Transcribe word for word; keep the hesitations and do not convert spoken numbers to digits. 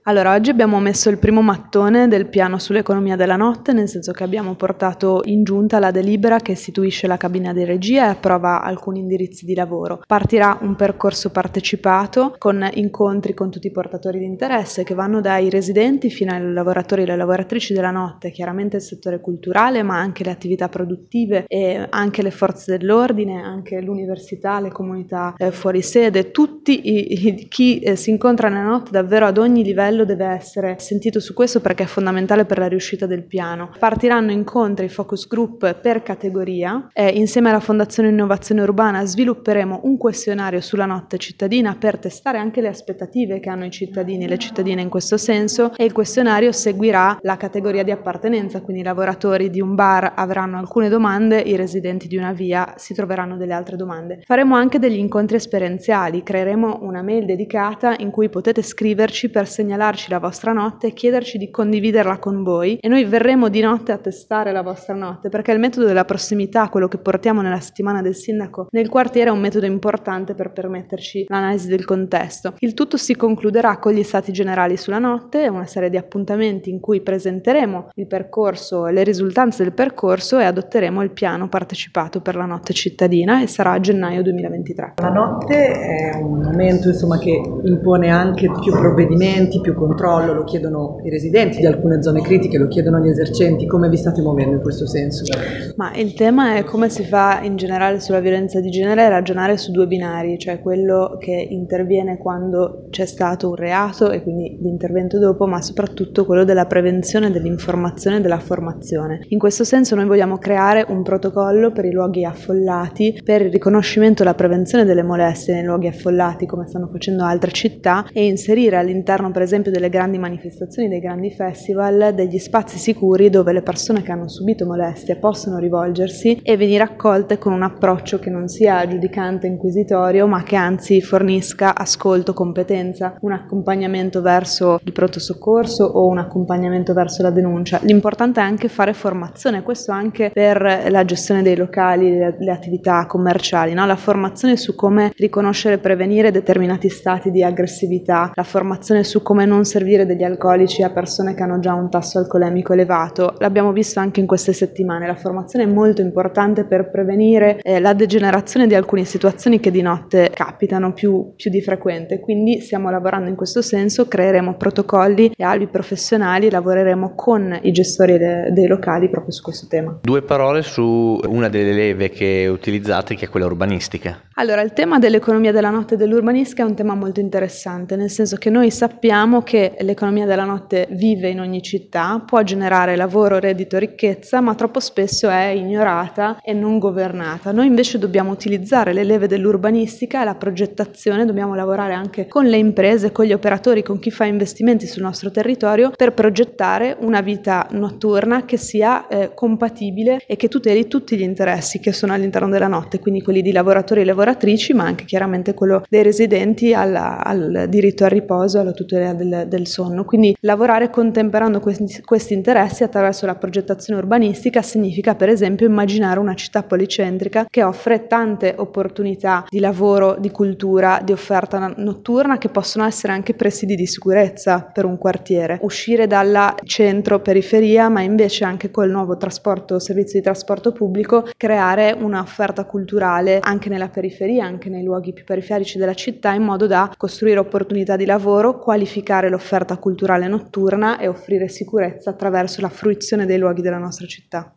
Allora, oggi abbiamo messo il primo mattone del piano sull'economia della notte, nel senso che abbiamo portato in giunta la delibera che istituisce la cabina di regia e approva alcuni indirizzi di lavoro. Partirà un percorso partecipato con incontri con tutti i portatori di interesse che vanno dai residenti fino ai lavoratori e le lavoratrici della notte, chiaramente il settore culturale, ma anche le attività produttive e anche le forze dell'ordine, anche l'università, le comunità eh, fuori sede, tutti i, i, chi eh, si incontra nella notte davvero ad ogni livello deve essere sentito su questo perché è fondamentale per la riuscita del piano. Partiranno incontri, focus group per categoria e insieme alla Fondazione Innovazione Urbana svilupperemo un questionario sulla notte cittadina per testare anche le aspettative che hanno i cittadini e le cittadine in questo senso, e il questionario seguirà la categoria di appartenenza, quindi i lavoratori di un bar avranno alcune domande, i residenti di una via si troveranno delle altre domande. Faremo anche degli incontri esperienziali, creeremo una mail dedicata in cui potete scriverci per segnalare la vostra notte e chiederci di condividerla con voi, e noi verremo di notte a testare la vostra notte, perché il metodo della prossimità, quello che portiamo nella settimana del sindaco nel quartiere, è un metodo importante per permetterci l'analisi del contesto. Il tutto si concluderà con gli stati generali sulla notte, una serie di appuntamenti in cui presenteremo il percorso e le risultanze del percorso e adotteremo il piano partecipato per la notte cittadina, e sarà a gennaio duemilaventitré. La notte è un momento, insomma, che impone anche più provvedimenti, più controllo, lo chiedono i residenti di alcune zone critiche, lo chiedono gli esercenti. Come vi state muovendo in questo senso? Ma il tema è come si fa in generale sulla violenza di genere, ragionare su due binari, cioè quello che interviene quando c'è stato un reato e quindi l'intervento dopo, ma soprattutto quello della prevenzione, dell'informazione e della formazione. In questo senso noi vogliamo creare un protocollo per i luoghi affollati, per il riconoscimento e la prevenzione delle molestie nei luoghi affollati, come stanno facendo altre città, e inserire all'interno per esempio delle grandi manifestazioni, dei grandi festival, degli spazi sicuri dove le persone che hanno subito molestie possono rivolgersi e venire accolte con un approccio che non sia giudicante, inquisitorio, ma che anzi fornisca ascolto, competenza, un accompagnamento verso il pronto soccorso o un accompagnamento verso la denuncia. L'importante è anche fare formazione, questo anche per la gestione dei locali, le, le attività commerciali, no? La formazione su come riconoscere e prevenire determinati stati di aggressività, la formazione su come non servire degli alcolici a persone che hanno già un tasso alcolemico elevato. L'abbiamo visto anche in queste settimane. La formazione è molto importante per prevenire eh, la degenerazione di alcune situazioni che di notte capitano più, più di frequente. Quindi stiamo lavorando in questo senso, creeremo protocolli e albi professionali, lavoreremo con i gestori de- dei locali proprio su questo tema. Due parole su una delle leve che utilizzate, che è quella urbanistica. Allora, il tema dell'economia della notte e dell'urbanistica è un tema molto interessante, nel senso che noi sappiamo che l'economia della notte vive in ogni città, può generare lavoro, reddito, ricchezza, ma troppo spesso è ignorata e non governata. Noi invece dobbiamo utilizzare le leve dell'urbanistica e la progettazione, dobbiamo lavorare anche con le imprese, con gli operatori, con chi fa investimenti sul nostro territorio per progettare una vita notturna che sia eh, compatibile e che tuteli tutti gli interessi che sono all'interno della notte, quindi quelli di lavoratori e lavoratrici, ma anche chiaramente quello dei residenti alla, al diritto al riposo, alla tutela del, del sonno. Quindi lavorare contemperando questi, questi interessi attraverso la progettazione urbanistica significa per esempio immaginare una città policentrica che offre tante opportunità di lavoro, di cultura, di offerta notturna, che possono essere anche presidi di sicurezza per un quartiere, uscire dalla centro-periferia, ma invece anche col nuovo trasporto, servizio di trasporto pubblico, creare un'offerta culturale anche nella periferia, anche nei luoghi più periferici della città, in modo da costruire opportunità di lavoro, qualificare l'offerta culturale notturna e offrire sicurezza attraverso la fruizione dei luoghi della nostra città.